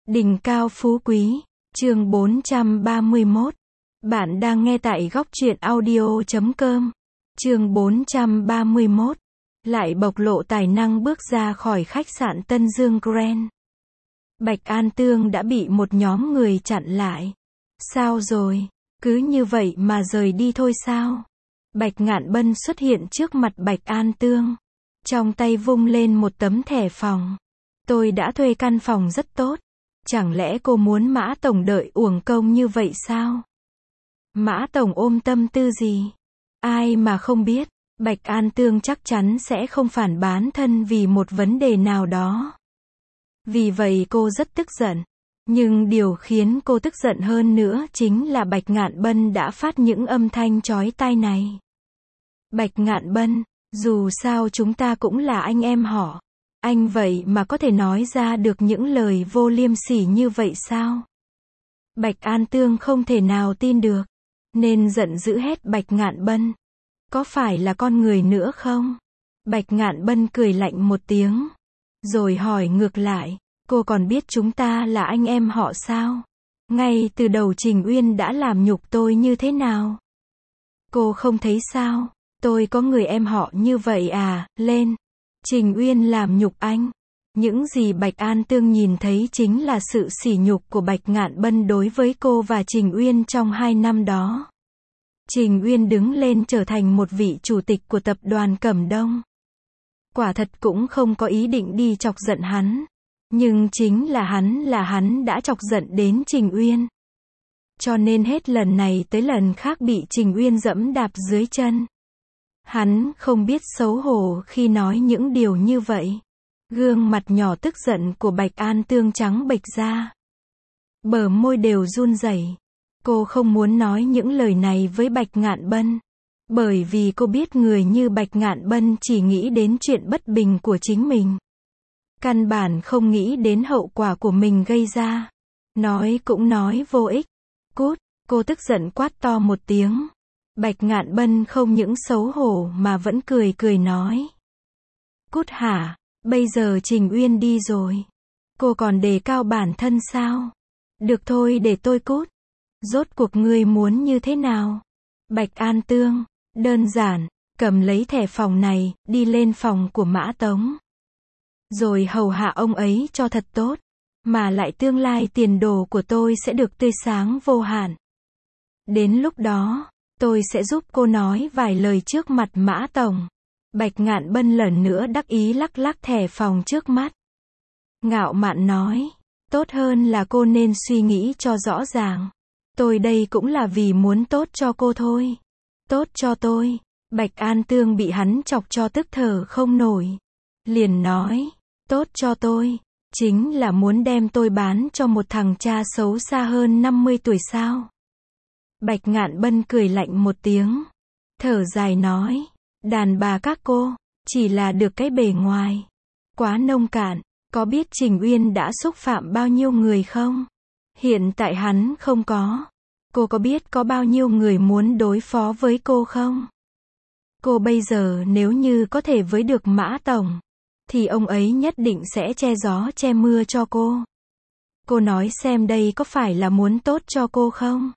Đỉnh cao phú quý, chương 431. Bạn đang nghe tại góc truyện audio.com. Chương 431. Lại bộc lộ tài năng bước ra khỏi khách sạn Tân Dương Grand. Bạch An Tương đã bị một nhóm người chặn lại. Sao rồi? Cứ như vậy mà rời đi thôi sao? Bạch Ngạn Bân xuất hiện trước mặt Bạch An Tương. Trong tay vung lên một tấm thẻ phòng. Tôi đã thuê căn phòng rất tốt. Chẳng lẽ cô muốn Mã Tổng đợi uổng công như vậy sao? Mã Tổng ôm tâm tư gì? Ai mà không biết, Bạch An Tương chắc chắn sẽ không phản bán thân vì một vấn đề nào đó. Vì vậy cô rất tức giận. Nhưng điều khiến cô tức giận hơn nữa chính là Bạch Ngạn Bân đã phát những âm thanh chói tai này. Bạch Ngạn Bân, dù sao chúng ta cũng là anh em họ. Anh vậy mà có thể nói ra được những lời vô liêm sỉ như vậy sao? Bạch An Tương không thể nào tin được, nên giận dữ hét Bạch Ngạn Bân. Có phải là con người nữa không? Bạch Ngạn Bân cười lạnh một tiếng, rồi hỏi ngược lại, cô còn biết chúng ta là anh em họ sao? Ngay từ đầu Trình Uyên đã làm nhục tôi như thế nào? Cô không thấy sao? Tôi có người em họ như vậy à? Lên! Trình Uyên làm nhục anh. Những gì Bạch An Tương nhìn thấy chính là sự sỉ nhục của Bạch Ngạn Bân đối với cô và Trình Uyên trong 2 năm đó. Trình Uyên đứng lên trở thành một vị chủ tịch của tập đoàn Cẩm Đông. Quả thật cũng không có ý định đi chọc giận hắn. Nhưng chính là hắn đã chọc giận đến Trình Uyên. Cho nên hết lần này tới lần khác bị Trình Uyên dẫm đạp dưới chân. Hắn không biết xấu hổ khi nói những điều như vậy. Gương mặt nhỏ tức giận của Bạch An Tương trắng bệch ra. Bờ môi đều run rẩy. Cô không muốn nói những lời này với Bạch Ngạn Bân. Bởi vì cô biết người như Bạch Ngạn Bân chỉ nghĩ đến chuyện bất bình của chính mình. Căn bản không nghĩ đến hậu quả của mình gây ra. Nói cũng nói vô ích. Cút, cô tức giận quát to một tiếng. Bạch Ngạn Bân không những xấu hổ mà vẫn cười cười nói. Cút hả? Bây giờ Trình Uyên đi rồi. Cô còn đề cao bản thân sao? Được thôi để tôi cút. Rốt cuộc ngươi muốn như thế nào? Bạch An Tương, đơn giản, cầm lấy thẻ phòng này, đi lên phòng của Mã Tống. Rồi hầu hạ ông ấy cho thật tốt. Mà lại tương lai tiền đồ của tôi sẽ được tươi sáng vô hạn. Đến lúc đó, tôi sẽ giúp cô nói vài lời trước mặt Mã Tổng. Bạch Ngạn Bân lần nữa đắc ý lắc lắc thẻ phòng trước mắt. Ngạo mạn nói, tốt hơn là cô nên suy nghĩ cho rõ ràng. Tôi đây cũng là vì muốn tốt cho cô thôi. Tốt cho tôi. Bạch An Tương bị hắn chọc cho tức thở không nổi. Liền nói, tốt cho tôi, chính là muốn đem tôi bán cho một thằng cha xấu xa hơn 50 tuổi sao? Bạch Ngạn Bân cười lạnh một tiếng. Thở dài nói, đàn bà các cô, chỉ là được cái bề ngoài. Quá nông cạn, có biết Trình Uyên đã xúc phạm bao nhiêu người không? Hiện tại hắn không có. Cô có biết có bao nhiêu người muốn đối phó với cô không? Cô bây giờ nếu như có thể với được Mã Tổng, thì ông ấy nhất định sẽ che gió che mưa cho cô. Cô nói xem đây có phải là muốn tốt cho cô không?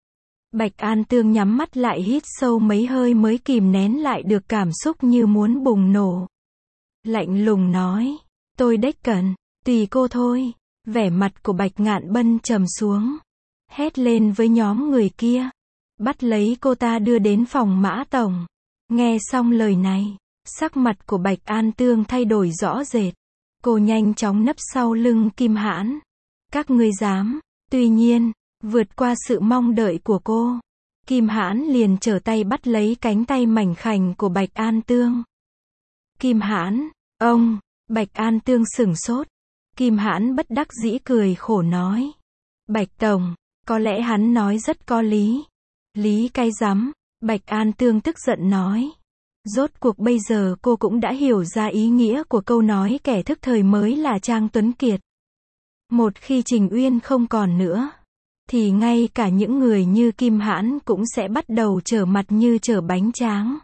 Bạch An Tương nhắm mắt lại hít sâu mấy hơi mới kìm nén lại được cảm xúc như muốn bùng nổ. Lạnh lùng nói, tôi đếch cần, tùy cô thôi. Vẻ mặt của Bạch Ngạn Bân trầm xuống. Hét lên với nhóm người kia. Bắt lấy cô ta đưa đến phòng Mã Tổng. Nghe xong lời này, sắc mặt của Bạch An Tương thay đổi rõ rệt. Cô nhanh chóng nấp sau lưng Kim Hãn. Các ngươi dám. Tuy nhiên, vượt qua sự mong đợi của cô, Kim Hãn liền trở tay bắt lấy cánh tay mảnh khảnh của Bạch An Tương. Kim Hãn, ông! Bạch An Tương sửng sốt. Kim Hãn bất đắc dĩ cười khổ nói. Bạch Tổng, có lẽ hắn nói rất có lý. Lý cái rắm, Bạch An Tương tức giận nói. Rốt cuộc bây giờ cô cũng đã hiểu ra ý nghĩa của câu nói kẻ thức thời mới là Trang Tuấn Kiệt. Một khi Trình Uyên không còn nữa, thì ngay cả những người như Kim Hãn cũng sẽ bắt đầu trở mặt như trở bánh tráng.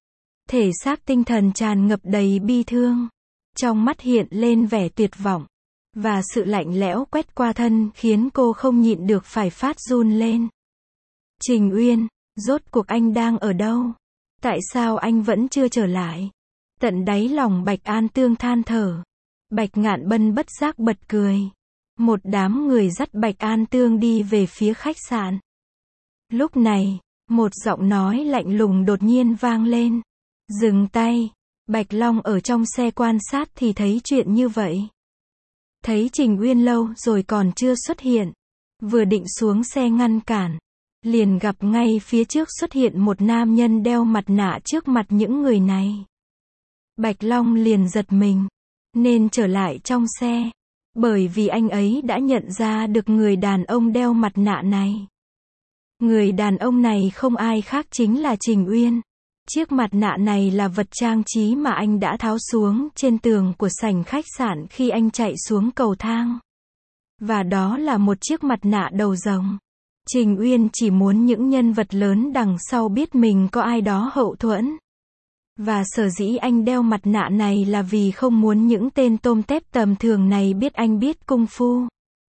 Thể xác tinh thần tràn ngập đầy bi thương. Trong mắt hiện lên vẻ tuyệt vọng. và sự lạnh lẽo quét qua thân khiến cô không nhịn được phải phát run lên. Trình Uyên, rốt cuộc anh đang ở đâu? Tại sao anh vẫn chưa trở lại? Tận đáy lòng Bạch An Tương than thở. Bạch Ngạn Bân bất giác bật cười. Một đám người dắt Bạch An Tương đi về phía khách sạn. Lúc này, một giọng nói lạnh lùng đột nhiên vang lên. Dừng tay. Bạch Long ở trong xe quan sát thì thấy chuyện như vậy. Thấy Trình Uyên lâu rồi còn chưa xuất hiện. Vừa định xuống xe ngăn cản. Liền gặp ngay phía trước xuất hiện một nam nhân đeo mặt nạ trước mặt những người này. Bạch Long liền giật mình. Nên trở lại trong xe. Bởi vì anh ấy đã nhận ra được người đàn ông đeo mặt nạ này. Người đàn ông này không ai khác chính là Trình Uyên. Chiếc mặt nạ này là vật trang trí mà anh đã tháo xuống trên tường của sảnh khách sạn khi anh chạy xuống cầu thang. Và đó là một chiếc mặt nạ đầu rồng. Trình Uyên chỉ muốn những nhân vật lớn đằng sau biết mình có ai đó hậu thuẫn. Và sở dĩ anh đeo mặt nạ này là vì không muốn những tên tôm tép tầm thường này biết anh biết cung phu.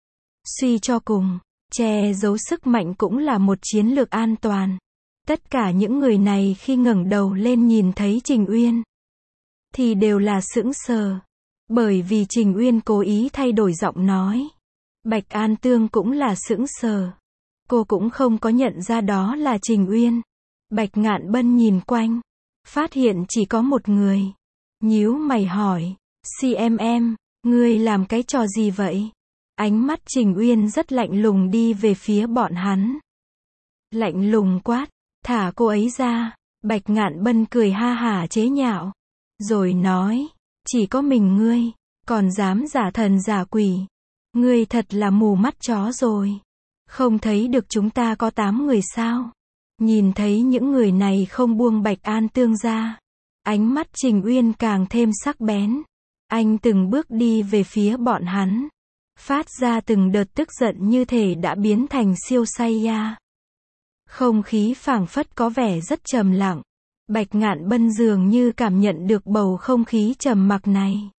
Suy cho cùng, che giấu sức mạnh cũng là một chiến lược an toàn. Tất cả những người này khi ngẩng đầu lên nhìn thấy Trình Uyên thì đều là sững sờ. Bởi vì Trình Uyên cố ý thay đổi giọng nói. Bạch An Tương cũng là sững sờ. Cô cũng không có nhận ra đó là Trình Uyên. Bạch Ngạn Bân nhìn quanh, phát hiện chỉ có một người. Nhíu mày hỏi, CMM, ngươi làm cái trò gì vậy? Ánh mắt Trình Uyên rất lạnh lùng đi về phía bọn hắn. Lạnh lùng quát, thả cô ấy ra. Bạch Ngạn Bân cười ha hả chế nhạo. Rồi nói, chỉ có mình ngươi, còn dám giả thần giả quỷ. Ngươi thật là mù mắt chó rồi. Không thấy được chúng ta có 8 người sao? Nhìn thấy những người này không buông Bạch An Tương ra. Ánh mắt Trình Uyên càng thêm sắc bén. Anh từng bước đi về phía bọn hắn. Phát ra từng đợt tức giận như thể đã biến thành siêu Saiyan. Không khí phảng phất có vẻ rất trầm lặng. Bạch Ngạn Bân dường như cảm nhận được bầu không khí trầm mặc này.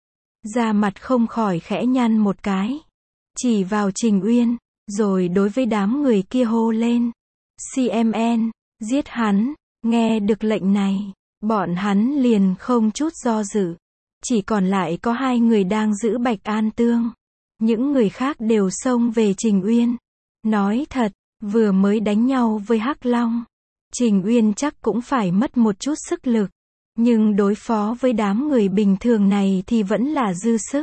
Da mặt không khỏi khẽ nhăn một cái. Chỉ vào Trình Uyên, rồi đối với đám người kia hô lên. CMN, giết hắn. Nghe được lệnh này, bọn hắn liền không chút do dự. Chỉ còn lại có 2 người đang giữ Bạch An Tương. Những người khác đều xông về Trình Uyên. Nói thật, vừa mới đánh nhau với Hắc Long, Trình Uyên chắc cũng phải mất một chút sức lực. Nhưng đối phó với đám người bình thường này thì vẫn là dư sức.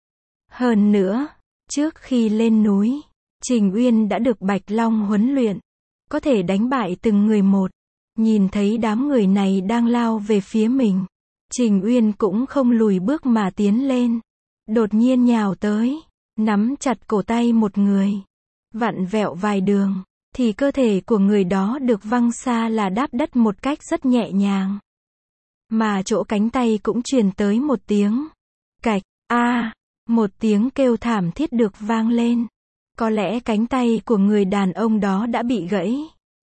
Hơn nữa, trước khi lên núi, Trình Uyên đã được Bạch Long huấn luyện. Có thể đánh bại từng người một. Nhìn thấy đám người này đang lao về phía mình. Trình Uyên cũng không lùi bước mà tiến lên. Đột nhiên nhào tới, nắm chặt cổ tay một người. Vặn vẹo vài đường, thì cơ thể của người đó được văng xa là đáp đất một cách rất nhẹ nhàng. Mà chỗ cánh tay cũng truyền tới một tiếng cạch, một tiếng kêu thảm thiết được vang lên. Có lẽ cánh tay của người đàn ông đó đã bị gãy.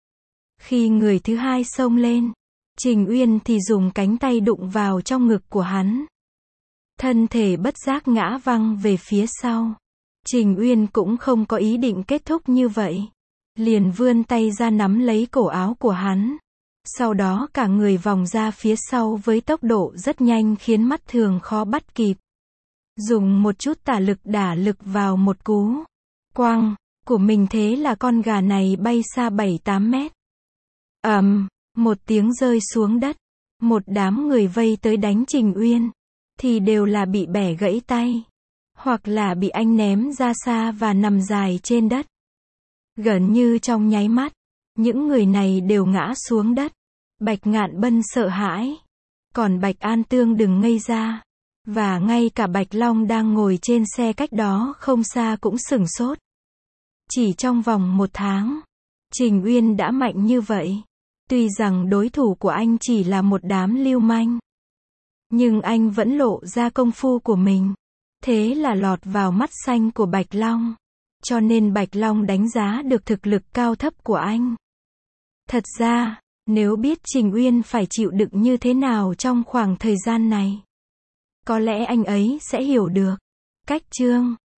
Khi người thứ hai xông lên, Trình Uyên thì dùng cánh tay đụng vào trong ngực của hắn. Thân thể bất giác ngã văng về phía sau. Trình Uyên cũng không có ý định kết thúc như vậy. Liền vươn tay ra nắm lấy cổ áo của hắn. Sau đó cả người vòng ra phía sau với tốc độ rất nhanh khiến mắt thường khó bắt kịp. Dùng một chút tả lực đả lực vào một cú quăng của mình, thế là con gà này bay xa 7-8 mét. Một tiếng rơi xuống đất. Một đám người vây tới đánh Trình Uyên thì đều là bị bẻ gãy tay, hoặc là bị anh ném ra xa và nằm dài trên đất. Gần như trong nháy mắt, những người này đều ngã xuống đất. Bạch Ngạn Bân sợ hãi. Còn Bạch An Tương đừng ngây ra. Và ngay cả Bạch Long đang ngồi trên xe cách đó không xa cũng sửng sốt. Chỉ trong vòng 1 tháng, Trình Uyên đã mạnh như vậy. Tuy rằng đối thủ của anh chỉ là một đám lưu manh, nhưng anh vẫn lộ ra công phu của mình. Thế là lọt vào mắt xanh của Bạch Long. Cho nên Bạch Long đánh giá được thực lực cao thấp của anh. Thật ra, nếu biết Trình Uyên phải chịu đựng như thế nào trong khoảng thời gian này, có lẽ anh ấy sẽ hiểu được cách chương